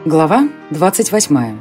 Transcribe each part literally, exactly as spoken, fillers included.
Глава двадцать восьмая.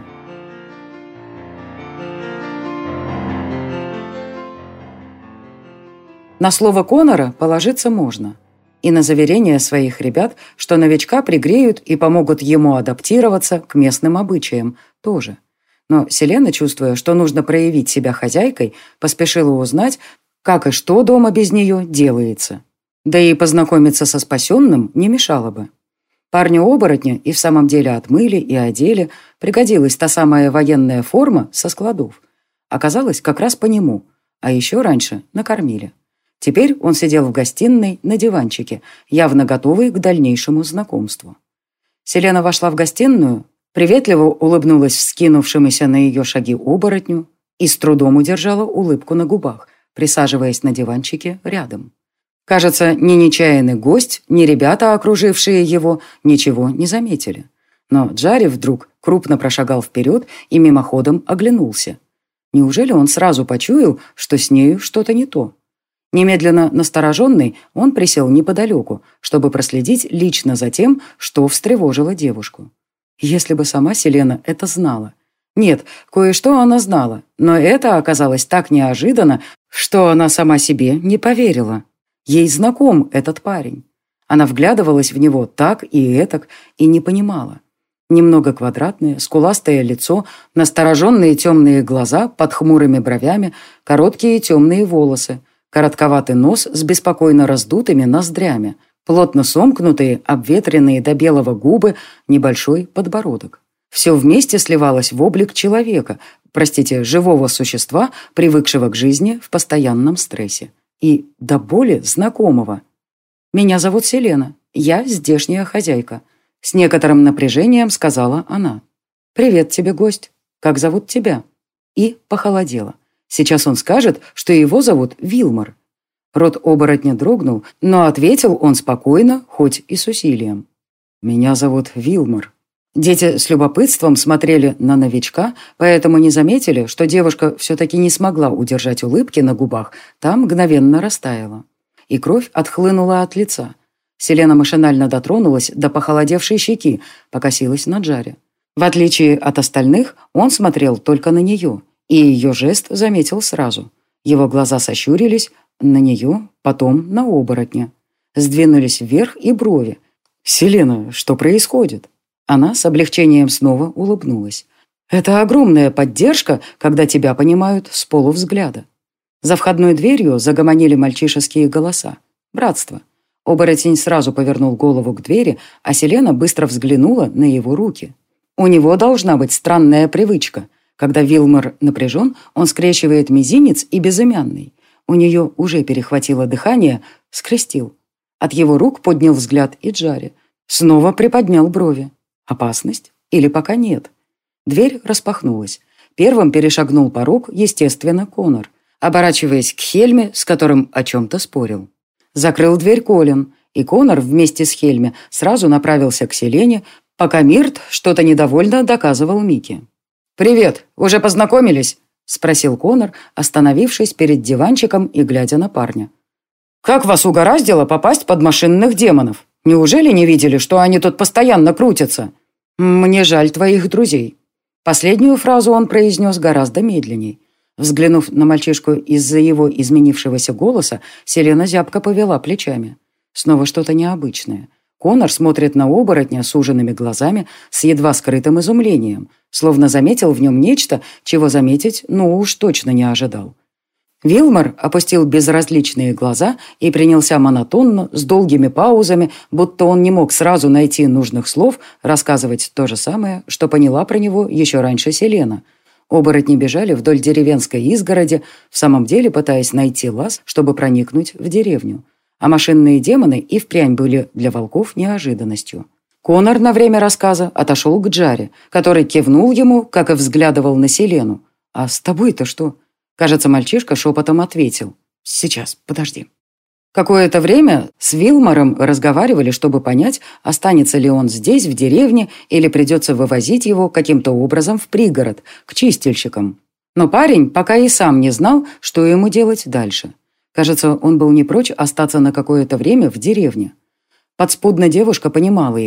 На слово Конора положиться можно. И на заверение своих ребят, что новичка пригреют и помогут ему адаптироваться к местным обычаям, тоже. Но Селена, чувствуя, что нужно проявить себя хозяйкой, поспешила узнать, как и что дома без нее делается. Да и познакомиться со спасенным не мешало бы. Парню-оборотня и в самом деле отмыли и одели, пригодилась та самая военная форма со складов. Оказалось, как раз по нему, а еще раньше накормили. Теперь он сидел в гостиной на диванчике, явно готовый к дальнейшему знакомству. Селена вошла в гостиную, приветливо улыбнулась вскинувшемуся на ее шаги оборотню и с трудом удержала улыбку на губах, присаживаясь на диванчике рядом. Кажется, ни нечаянный гость, ни ребята, окружившие его, ничего не заметили. Но Джарри вдруг крупно прошагал вперед и мимоходом оглянулся. Неужели он сразу почуял, что с нею что-то не то? Немедленно настороженный, он присел неподалеку, чтобы проследить лично за тем, что встревожило девушку. Если бы сама Селена это знала. Нет, кое-что она знала, но это оказалось так неожиданно, что она сама себе не поверила. Ей знаком этот парень. Она вглядывалась в него так и этак и не понимала. Немного квадратное, скуластое лицо, настороженные темные глаза под хмурыми бровями, короткие темные волосы, коротковатый нос с беспокойно раздутыми ноздрями, плотно сомкнутые, обветренные до белого губы, небольшой подбородок. Все вместе сливалось в облик человека, простите, живого существа, привыкшего к жизни в постоянном стрессе. И до боли знакомого. «Меня зовут Селена, я здешняя хозяйка», — с некоторым напряжением сказала она. «Привет тебе, гость. Как зовут тебя?» И похолодела. Сейчас он скажет, что его зовут Вилмор. Рот оборотня дрогнул, но ответил он спокойно, хоть и с усилием. «Меня зовут Вилмор». Дети с любопытством смотрели на новичка, поэтому не заметили, что девушка все-таки не смогла удержать улыбки на губах, там мгновенно растаяла. И кровь отхлынула от лица. Селена машинально дотронулась до похолодевшей щеки, покосилась на Джарри. В отличие от остальных, он смотрел только на нее, и ее жест заметил сразу. Его глаза сощурились на нее, потом на оборотня. Сдвинулись вверх и брови. «Селена, что происходит?» Она с облегчением снова улыбнулась. «Это огромная поддержка, когда тебя понимают с полувзгляда». За входной дверью загомонили мальчишеские голоса. Братство. Оборотень сразу повернул голову к двери, а Селена быстро взглянула на его руки. У него должна быть странная привычка. Когда Вилмор напряжен, он скрещивает мизинец и безымянный. У нее уже перехватило дыхание, скрестил. От его рук поднял взгляд и Джарри. Снова приподнял брови. Опасность? Или пока нет? Дверь распахнулась. Первым перешагнул порог, естественно, Конор, оборачиваясь к Хельме, с которым о чем-то спорил. Закрыл дверь Колин, и Конор вместе с Хельме сразу направился к Селене, пока Мирт что-то недовольно доказывал Мике. «Привет, уже познакомились?» — спросил Конор, остановившись перед диванчиком и глядя на парня. «Как вас угораздило попасть под машинных демонов? Неужели не видели, что они тут постоянно крутятся? Мне жаль твоих друзей». Последнюю фразу он произнес гораздо медленней. Взглянув на мальчишку из-за его изменившегося голоса, Селена зябко повела плечами. Снова что-то необычное. Конор смотрит на оборотня суженными глазами с едва скрытым изумлением, словно заметил в нем нечто, чего заметить, ну уж точно не ожидал. Вилмор опустил безразличные глаза и принялся монотонно, с долгими паузами, будто он не мог сразу найти нужных слов, рассказывать то же самое, что поняла про него еще раньше Селена. Оборотни бежали вдоль деревенской изгороди, в самом деле пытаясь найти лаз, чтобы проникнуть в деревню. А машинные демоны и впрямь были для волков неожиданностью. Конор на время рассказа отошел к Джарри, который кивнул ему, как и взглядывал на Селену. «А с тобой-то что?» Кажется, мальчишка шепотом ответил. «Сейчас, подожди». Какое-то время с Вилмором разговаривали, чтобы понять, останется ли он здесь, в деревне, или придется вывозить его каким-то образом в пригород, к чистильщикам. Но парень пока и сам не знал, что ему делать дальше. Кажется, он был не прочь остаться на какое-то время в деревне. Подспудно девушка понимала его.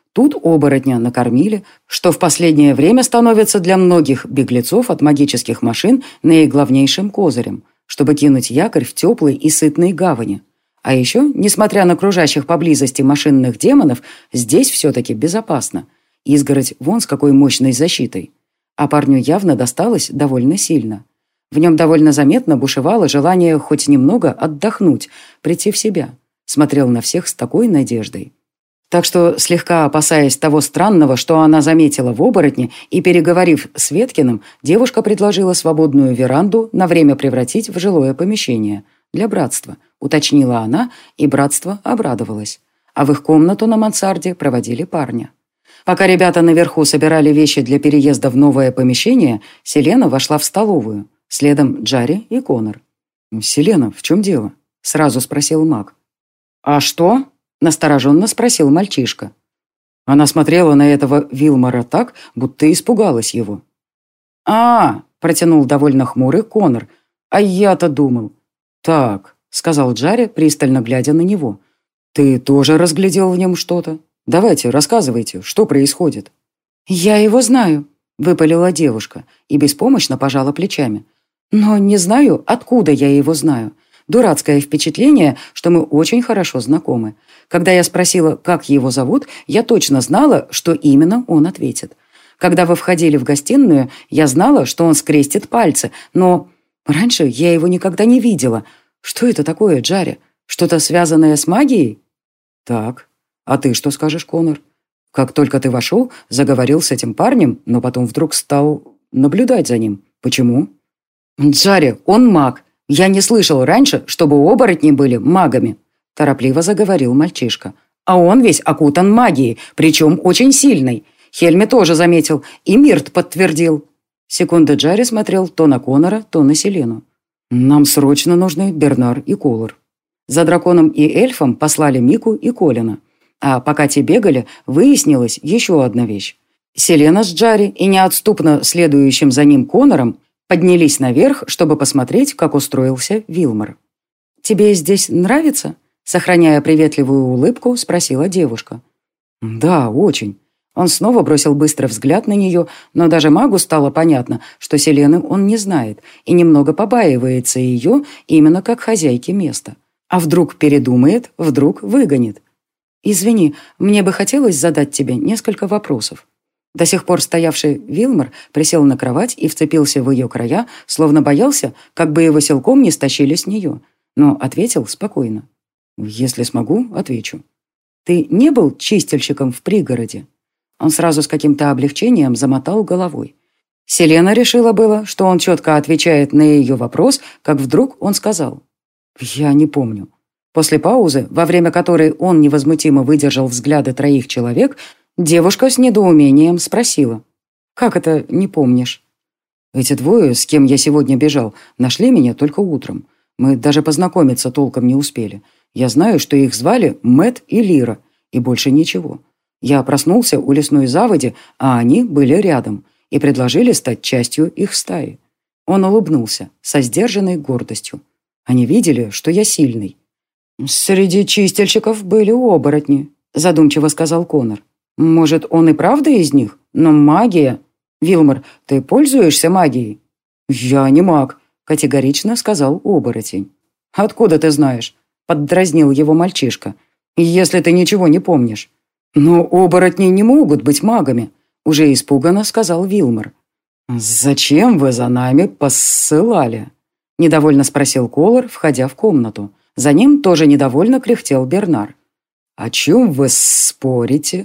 Тут оборотня накормили, что в последнее время становится для многих беглецов от магических машин наиглавнейшим козырем, чтобы кинуть якорь в теплой и сытной гавани. А еще, несмотря на окружающих поблизости машинных демонов, здесь все-таки безопасно. Изгородь вон с какой мощной защитой. А парню явно досталось довольно сильно. В нем довольно заметно бушевало желание хоть немного отдохнуть, прийти в себя. Смотрел на всех с такой надеждой. Так что, слегка опасаясь того странного, что она заметила в оборотне, и переговорив с Веткиным, девушка предложила свободную веранду на время превратить в жилое помещение. Для братства, уточнила она, и братство обрадовалось. А в их комнату на мансарде проводили парня. Пока ребята наверху собирали вещи для переезда в новое помещение, Селена вошла в столовую. Следом Джарри и Конор. «Селена, в чем дело?» — сразу спросил маг. «А что?» — настороженно спросил мальчишка. Она смотрела на этого Вилмора так, будто испугалась его. «А, — протянул довольно хмурый Конор, — а я-то думал». «Так», — сказал Джарри, пристально глядя на него. «Ты тоже разглядел в нем что-то? Давайте, рассказывайте, что происходит». «Я его знаю», — выпалила девушка и беспомощно пожала плечами. «Но не знаю, откуда я его знаю. Дурацкое впечатление, что мы очень хорошо знакомы. Когда я спросила, как его зовут, я точно знала, что именно он ответит. Когда вы входили в гостиную, я знала, что он скрестит пальцы, но раньше я его никогда не видела. Что это такое, Джарри? Что-то связанное с магией?» «Так, а ты что скажешь, Конор? Как только ты вошел, заговорил с этим парнем, но потом вдруг стал наблюдать за ним. Почему?» «Джарри, он маг. Я не слышал раньше, чтобы оборотни были магами», торопливо заговорил мальчишка. «А он весь окутан магией, причем очень сильной. Хельми тоже заметил, и Мирт подтвердил». Секунду Джарри смотрел то на Конора, то на Селену. «Нам срочно нужны Бернар и Колор». За драконом и эльфом послали Мику и Колина. А пока те бегали, выяснилась еще одна вещь. Селена с Джарри и неотступно следующим за ним Конором поднялись наверх, чтобы посмотреть, как устроился Вилмор. «Тебе здесь нравится?» Сохраняя приветливую улыбку, спросила девушка. «Да, очень». Он снова бросил быстрый взгляд на нее, но даже магу стало понятно, что Селены он не знает и немного побаивается ее именно как хозяйки места. А вдруг передумает, вдруг выгонит. «Извини, мне бы хотелось задать тебе несколько вопросов». До сих пор стоявший Вилмор присел на кровать и вцепился в ее края, словно боялся, как бы его силком не стащили с нее, но ответил спокойно. «Если смогу, отвечу». «Ты не был чистильщиком в пригороде?» Он сразу с каким-то облегчением замотал головой. Селена решила было, что он четко отвечает на ее вопрос, как вдруг он сказал. «Я не помню». После паузы, во время которой он невозмутимо выдержал взгляды троих человек, девушка с недоумением спросила. «Как это не помнишь?» «Эти двое, с кем я сегодня бежал, нашли меня только утром. Мы даже познакомиться толком не успели. Я знаю, что их звали Мэтт и Лира, и больше ничего. Я проснулся у лесной заводи, а они были рядом, и предложили стать частью их стаи». Он улыбнулся со сдержанной гордостью. Они видели, что я сильный. «Среди чистильщиков были оборотни», задумчиво сказал Конор. «Может, он и правда из них? Но магия...» «Вилмор, ты пользуешься магией?» «Я не маг», категорично сказал оборотень. «Откуда ты знаешь?» поддразнил его мальчишка. «Если ты ничего не помнишь». «Но оборотни не могут быть магами», уже испуганно сказал Вилмор. «Зачем вы за нами посылали?» недовольно спросил Колор, входя в комнату. За ним тоже недовольно кряхтел Бернар. «О чем вы спорите?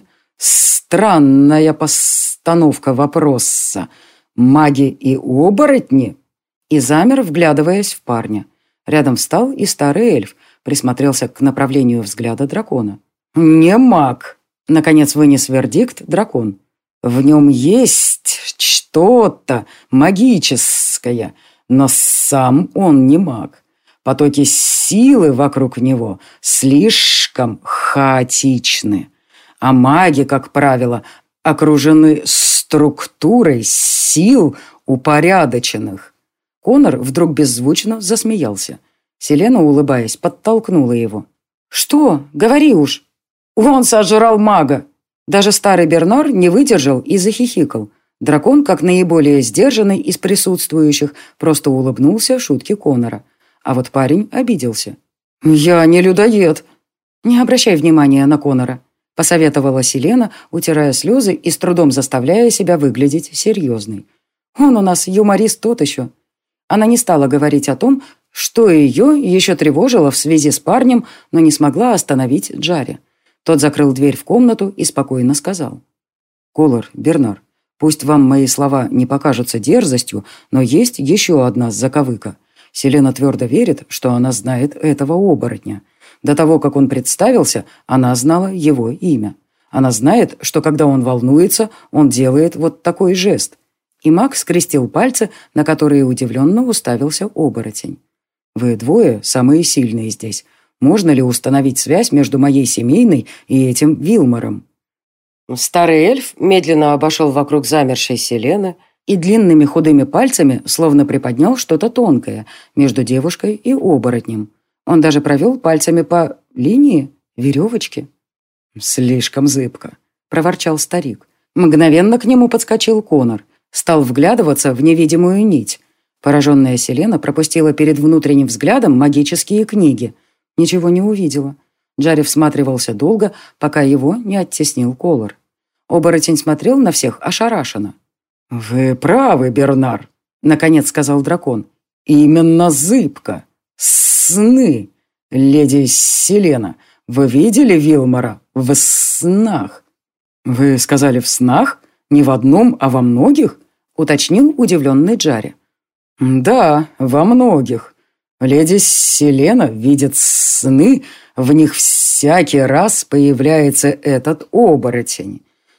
Странная постановка вопроса. Маги и оборотни?» И замер, вглядываясь в парня. Рядом встал и старый эльф, присмотрелся к направлению взгляда дракона. «Не маг», — наконец вынес вердикт дракон. «В нем есть что-то магическое, но сам он не маг. Потоки силы вокруг него слишком хаотичны, а маги, как правило, окружены структурой сил упорядоченных». Конор вдруг беззвучно засмеялся. Селена, улыбаясь, подтолкнула его. «Что? Говори уж!» «Он сожрал мага!» Даже старый Бернар не выдержал и захихикал. Дракон, как наиболее сдержанный из присутствующих, просто улыбнулся шутке Конора. А вот парень обиделся. «Я не людоед!» «Не обращай внимания на Конора», — посоветовала Селена, утирая слезы и с трудом заставляя себя выглядеть серьезной. «Он у нас юморист тот еще». Она не стала говорить о том, что ее еще тревожило в связи с парнем, но не смогла остановить Джарри. Тот закрыл дверь в комнату и спокойно сказал. «Колор, Бернар, пусть вам мои слова не покажутся дерзостью, но есть еще одна заковыка. Селена твердо верит, что она знает этого оборотня. До того, как он представился, она знала его имя. Она знает, что когда он волнуется, он делает вот такой жест». И маг скрестил пальцы, на которые удивленно уставился оборотень. «Вы двое самые сильные здесь. Можно ли установить связь между моей семейной и этим Вилмором?» Старый эльф медленно обошел вокруг замершей Селены и длинными худыми пальцами словно приподнял что-то тонкое между девушкой и оборотнем. Он даже провел пальцами по линии веревочки. «Слишком зыбко», — проворчал старик. Мгновенно к нему подскочил Конор. Стал вглядываться в невидимую нить. Пораженная Селена пропустила перед внутренним взглядом магические книги. Ничего не увидела. Джарри всматривался долго, пока его не оттеснил Колор. Оборотень смотрел на всех ошарашенно. «Вы правы, Бернар», — наконец сказал дракон. «Именно зыбко. Сны. Леди Селена, вы видели Вилмора в снах?» «Вы сказали в снах? Не в одном, а во многих?» — уточнил удивленный Джарри. «Да, во многих. Леди Селена видит сны, в них всякий раз появляется этот оборотень.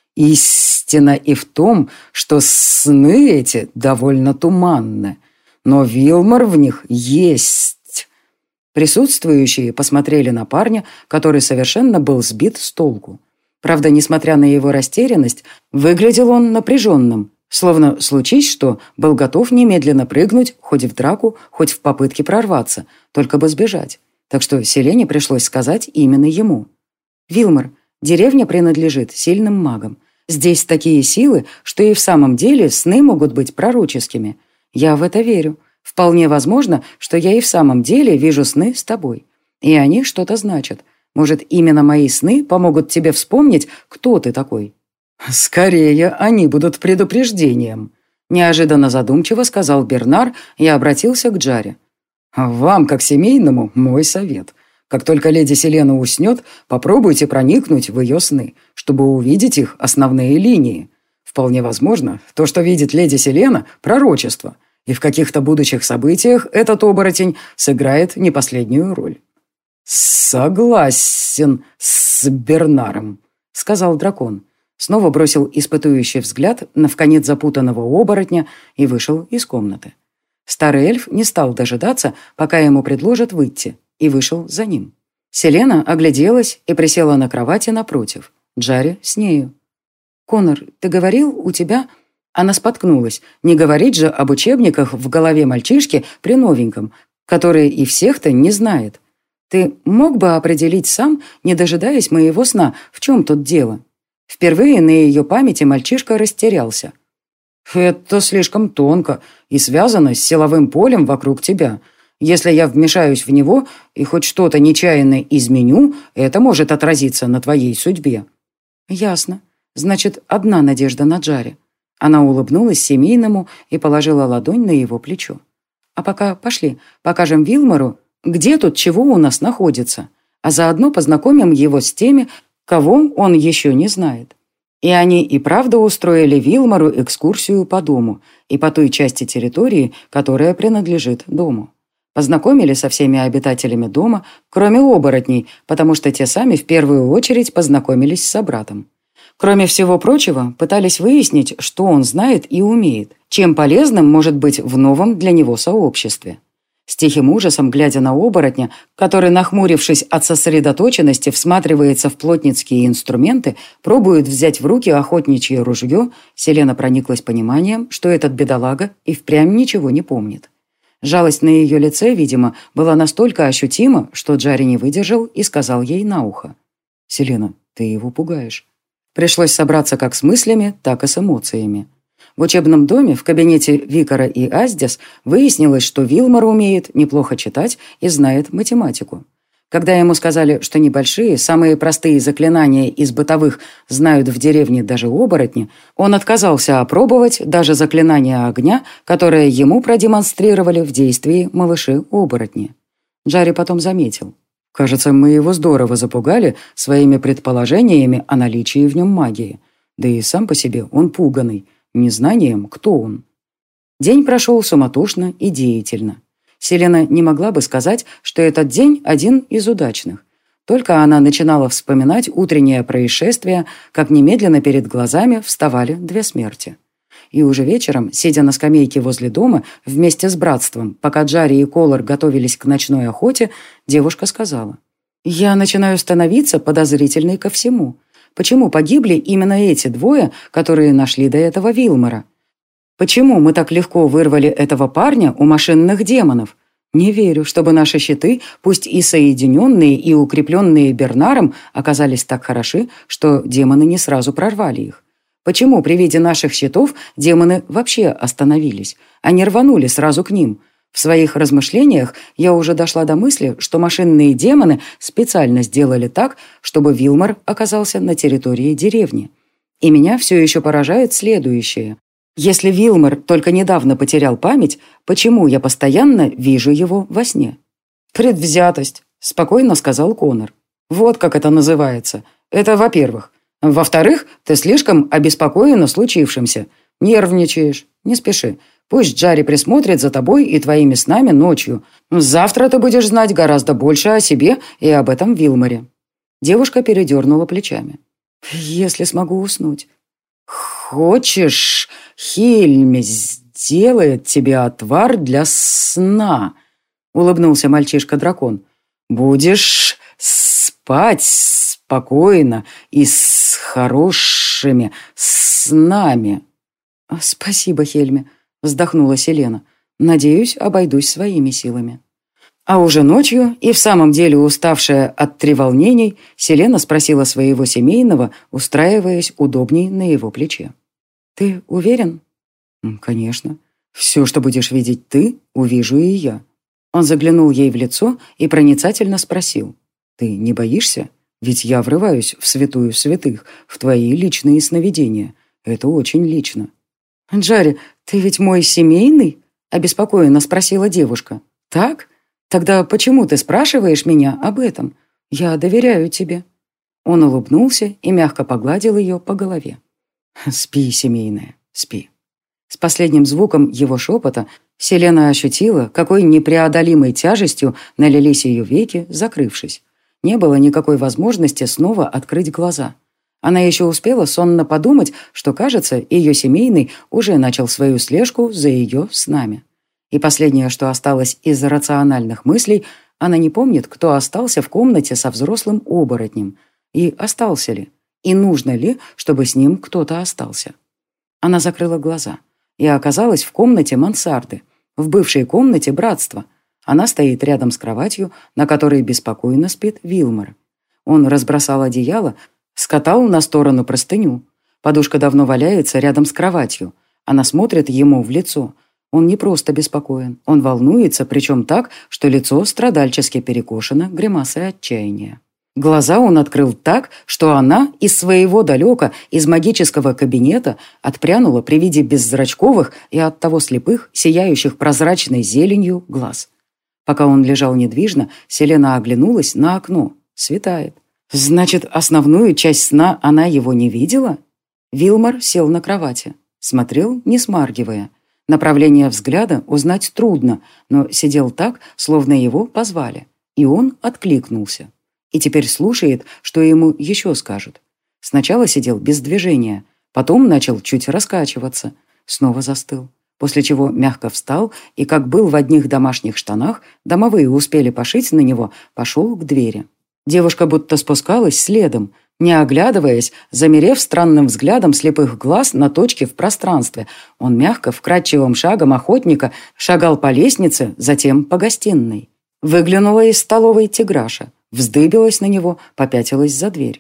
Истина и в том, что сны эти довольно туманны, но Вилмор в них есть». Присутствующие посмотрели на парня, который совершенно был сбит с толку. Правда, несмотря на его растерянность, выглядел он напряженным, словно, случись что, был готов немедленно прыгнуть хоть в драку, хоть в попытке прорваться, только бы сбежать. Так что Селене пришлось сказать именно ему. «Вилмор, деревня принадлежит сильным магам. Здесь такие силы, что и в самом деле сны могут быть пророческими. Я в это верю. Вполне возможно, что я и в самом деле вижу сны с тобой. И они что-то значат. Может, именно мои сны помогут тебе вспомнить, кто ты такой?» «Скорее, они будут предупреждением», — неожиданно задумчиво сказал Бернар и обратился к Джарри. «Вам, как семейному, мой совет. Как только леди Селена уснет, попробуйте проникнуть в ее сны, чтобы увидеть их основные линии. Вполне возможно, то, что видит леди Селена, — пророчество, и в каких-то будущих событиях этот оборотень сыграет не последнюю роль». «Согласен с Бернаром», — сказал дракон. Снова бросил испытующий взгляд на вконец запутанного оборотня и вышел из комнаты. Старый эльф не стал дожидаться, пока ему предложат выйти, и вышел за ним. Селена огляделась и присела на кровати напротив. Джарри с нею. «Конор, ты говорил, у тебя...» Она споткнулась. Не говорить же об учебниках в голове мальчишки при новеньком, который и всех-то не знает. «Ты мог бы определить сам, не дожидаясь моего сна, в чем тут дело?» Впервые на ее памяти мальчишка растерялся. «Это слишком тонко и связано с силовым полем вокруг тебя. Если я вмешаюсь в него и хоть что-то нечаянно изменю, это может отразиться на твоей судьбе». «Ясно. Значит, одна надежда на Джарри». Она улыбнулась семейному и положила ладонь на его плечо. «А пока пошли, покажем Вилмору, где тут чего у нас находится, а заодно познакомим его с теми, кого он еще не знает». И они и правда устроили Вилмору экскурсию по дому и по той части территории, которая принадлежит дому. Познакомили со всеми обитателями дома, кроме оборотней, потому что те сами в первую очередь познакомились с собратом. Кроме всего прочего, пытались выяснить, что он знает и умеет, чем полезным может быть в новом для него сообществе. С тихим ужасом, глядя на оборотня, который, нахмурившись от сосредоточенности, всматривается в плотницкие инструменты, пробует взять в руки охотничье ружье, Селена прониклась пониманием, что этот бедолага и впрямь ничего не помнит. Жалость на ее лице, видимо, была настолько ощутима, что Джарри не выдержал и сказал ей на ухо. «Селена, ты его пугаешь». Пришлось собраться как с мыслями, так и с эмоциями. В учебном доме, в кабинете Викара и Аздис, выяснилось, что Вилмор умеет неплохо читать и знает математику. Когда ему сказали, что небольшие, самые простые заклинания из бытовых знают в деревне даже оборотни, он отказался опробовать даже заклинание огня, которое ему продемонстрировали в действии малыши-оборотни. Джарри потом заметил. Кажется, мы его здорово запугали своими предположениями о наличии в нем магии. Да и сам по себе он пуганый, незнанием, кто он. День прошел суматошно и деятельно. Селена не могла бы сказать, что этот день один из удачных. Только она начинала вспоминать утреннее происшествие, как немедленно перед глазами вставали две смерти. И уже вечером, сидя на скамейке возле дома вместе с братством, пока Джарри и Колор готовились к ночной охоте, девушка сказала: «Я начинаю становиться подозрительной ко всему. Почему погибли именно эти двое, которые нашли до этого Вилмора? Почему мы так легко вырвали этого парня у машинных демонов? Не верю, чтобы наши щиты, пусть и соединенные, и укрепленные Бернаром, оказались так хороши, что демоны не сразу прорвали их. Почему при виде наших щитов демоны вообще остановились, а не рванули сразу к ним? В своих размышлениях я уже дошла до мысли, что машинные демоны специально сделали так, чтобы Вилмор оказался на территории деревни. И меня все еще поражает следующее. Если Вилмор только недавно потерял память, почему я постоянно вижу его во сне?» «Предвзятость», — спокойно сказал Конор. «Вот как это называется. Это во-первых. Во-вторых, ты слишком обеспокоена случившимся. Нервничаешь. Не спеши. Пусть Джарри присмотрит за тобой и твоими снами ночью. Завтра ты будешь знать гораздо больше о себе и об этом Вилморе». Девушка передернула плечами. «Если смогу уснуть». «Хочешь, Хельме сделает тебе отвар для сна?» — улыбнулся мальчишка-дракон. «Будешь спать спокойно и с хорошими снами». «Спасибо, Хельме», — вздохнула Селена. «Надеюсь, обойдусь своими силами». А уже ночью, и в самом деле уставшая от треволнений, Селена спросила своего семейного, устраиваясь удобней на его плече. «Ты уверен?» «Конечно. Все, что будешь видеть ты, увижу и я». Он заглянул ей в лицо и проницательно спросил. «Ты не боишься? Ведь я врываюсь в святую святых, в твои личные сновидения. Это очень лично». «Джарри, ты ведь мой семейный?» — обеспокоенно спросила девушка. «Так? Тогда почему ты спрашиваешь меня об этом? Я доверяю тебе». Он улыбнулся и мягко погладил ее по голове. «Спи, семейная, спи». С последним звуком его шепота Селена ощутила, какой непреодолимой тяжестью налились ее веки, закрывшись. Не было никакой возможности снова открыть глаза. Она еще успела сонно подумать, что, кажется, ее семейный уже начал свою слежку за ее снами. И последнее, что осталось из рациональных мыслей, она не помнит, кто остался в комнате со взрослым оборотнем. И остался ли? И нужно ли, чтобы с ним кто-то остался? Она закрыла глаза и оказалась в комнате мансарды, в бывшей комнате братства. Она стоит рядом с кроватью, на которой беспокойно спит Вилмор. Он разбросал одеяло, скатал на сторону простыню. Подушка давно валяется рядом с кроватью. Она смотрит ему в лицо. Он не просто беспокоен, он волнуется, причем так, что лицо страдальчески перекошено гримасой отчаяния. Глаза он открыл так, что она из своего далека, из магического кабинета, отпрянула при виде беззрачковых и оттого слепых, сияющих прозрачной зеленью глаз. Пока он лежал недвижно, Селена оглянулась на окно. Светает. Значит, основную часть сна она его не видела? Вилмор сел на кровати. Смотрел, не смаргивая. Направление взгляда узнать трудно, но сидел так, словно его позвали. И он откликнулся. И теперь слушает, что ему еще скажут. Сначала сидел без движения, потом начал чуть раскачиваться. Снова застыл. После чего мягко встал и, как был в одних домашних штанах, домовые успели пошить на него, пошел к двери. Девушка будто спускалась следом, не оглядываясь, замерев странным взглядом слепых глаз на точке в пространстве. Он мягко, вкрадчивым шагом охотника шагал по лестнице, затем по гостиной. Выглянула из столовой Тиграша, вздыбилась на него, попятилась за дверь.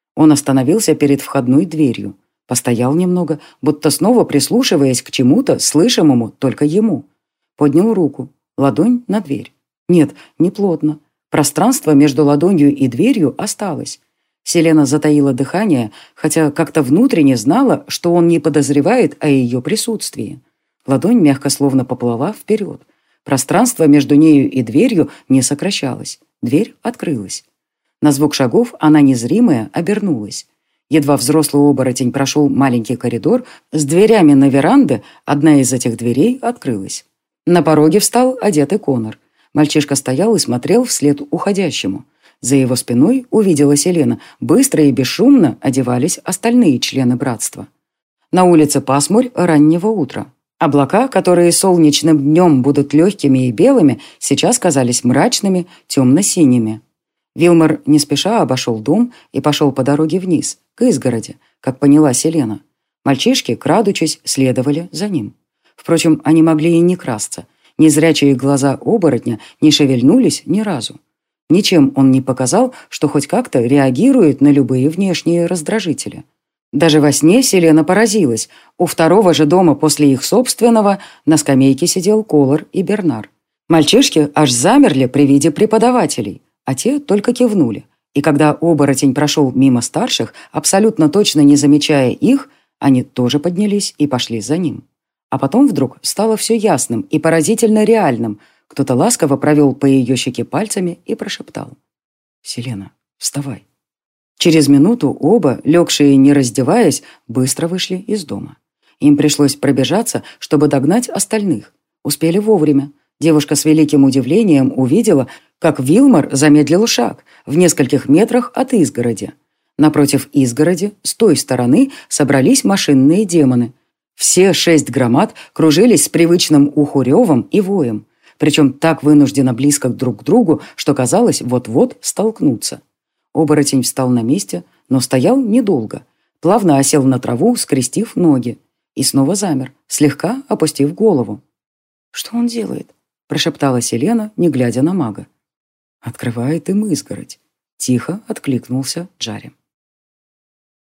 Он остановился перед входной дверью, постоял немного, будто снова прислушиваясь к чему-то, слышимому только ему. Поднял руку, ладонь на дверь. Нет, не плотно. Пространство между ладонью и дверью осталось. Селена затаила дыхание, хотя как-то внутренне знала, что он не подозревает о ее присутствии. Ладонь мягко словно поплыла вперед. Пространство между нею и дверью не сокращалось. Дверь открылась. На звук шагов она незримая обернулась. Едва взрослый оборотень прошел маленький коридор, с дверями на веранды одна из этих дверей открылась. На пороге встал одетый Конор. Мальчишка стоял и смотрел вслед уходящему. За его спиной, увидела Селена, быстро и бесшумно одевались остальные члены братства. На улице пасмурь раннего утра. Облака, которые солнечным днем будут легкими и белыми, сейчас казались мрачными, темно-синими. Вилмор не спеша обошел дом и пошел по дороге вниз, к изгороди, как поняла Селена. Мальчишки, крадучись, следовали за ним. Впрочем, они могли и не красться. Незрячие глаза оборотня не шевельнулись ни разу. Ничем он не показал, что хоть как-то реагирует на любые внешние раздражители. Даже во сне Селена поразилась. У второго же дома после их собственного на скамейке сидел Колор и Бернар. Мальчишки аж замерли при виде преподавателей, а те только кивнули. И когда оборотень прошел мимо старших, абсолютно точно не замечая их, они тоже поднялись и пошли за ним. А потом вдруг стало все ясным и поразительно реальным. Кто-то ласково провел по ее щеке пальцами и прошептал: «Селена, вставай». Через минуту оба, легшие не раздеваясь, быстро вышли из дома. Им пришлось пробежаться, чтобы догнать остальных. Успели вовремя. Девушка с великим удивлением увидела, как Вилмор замедлил шаг в нескольких метрах от изгороди. Напротив изгороди, с той стороны, собрались машинные демоны. Все шесть громад кружились с привычным уху ревом и воем, причем так вынужденно близко друг к другу, что казалось, вот-вот столкнутся. Оборотень встал на месте, но стоял недолго. Плавно осел на траву, скрестив ноги. И снова замер, слегка опустив голову. «Что он делает?» – прошептала Селена, не глядя на мага. «Открывает им изгородь», – тихо откликнулся Джарри.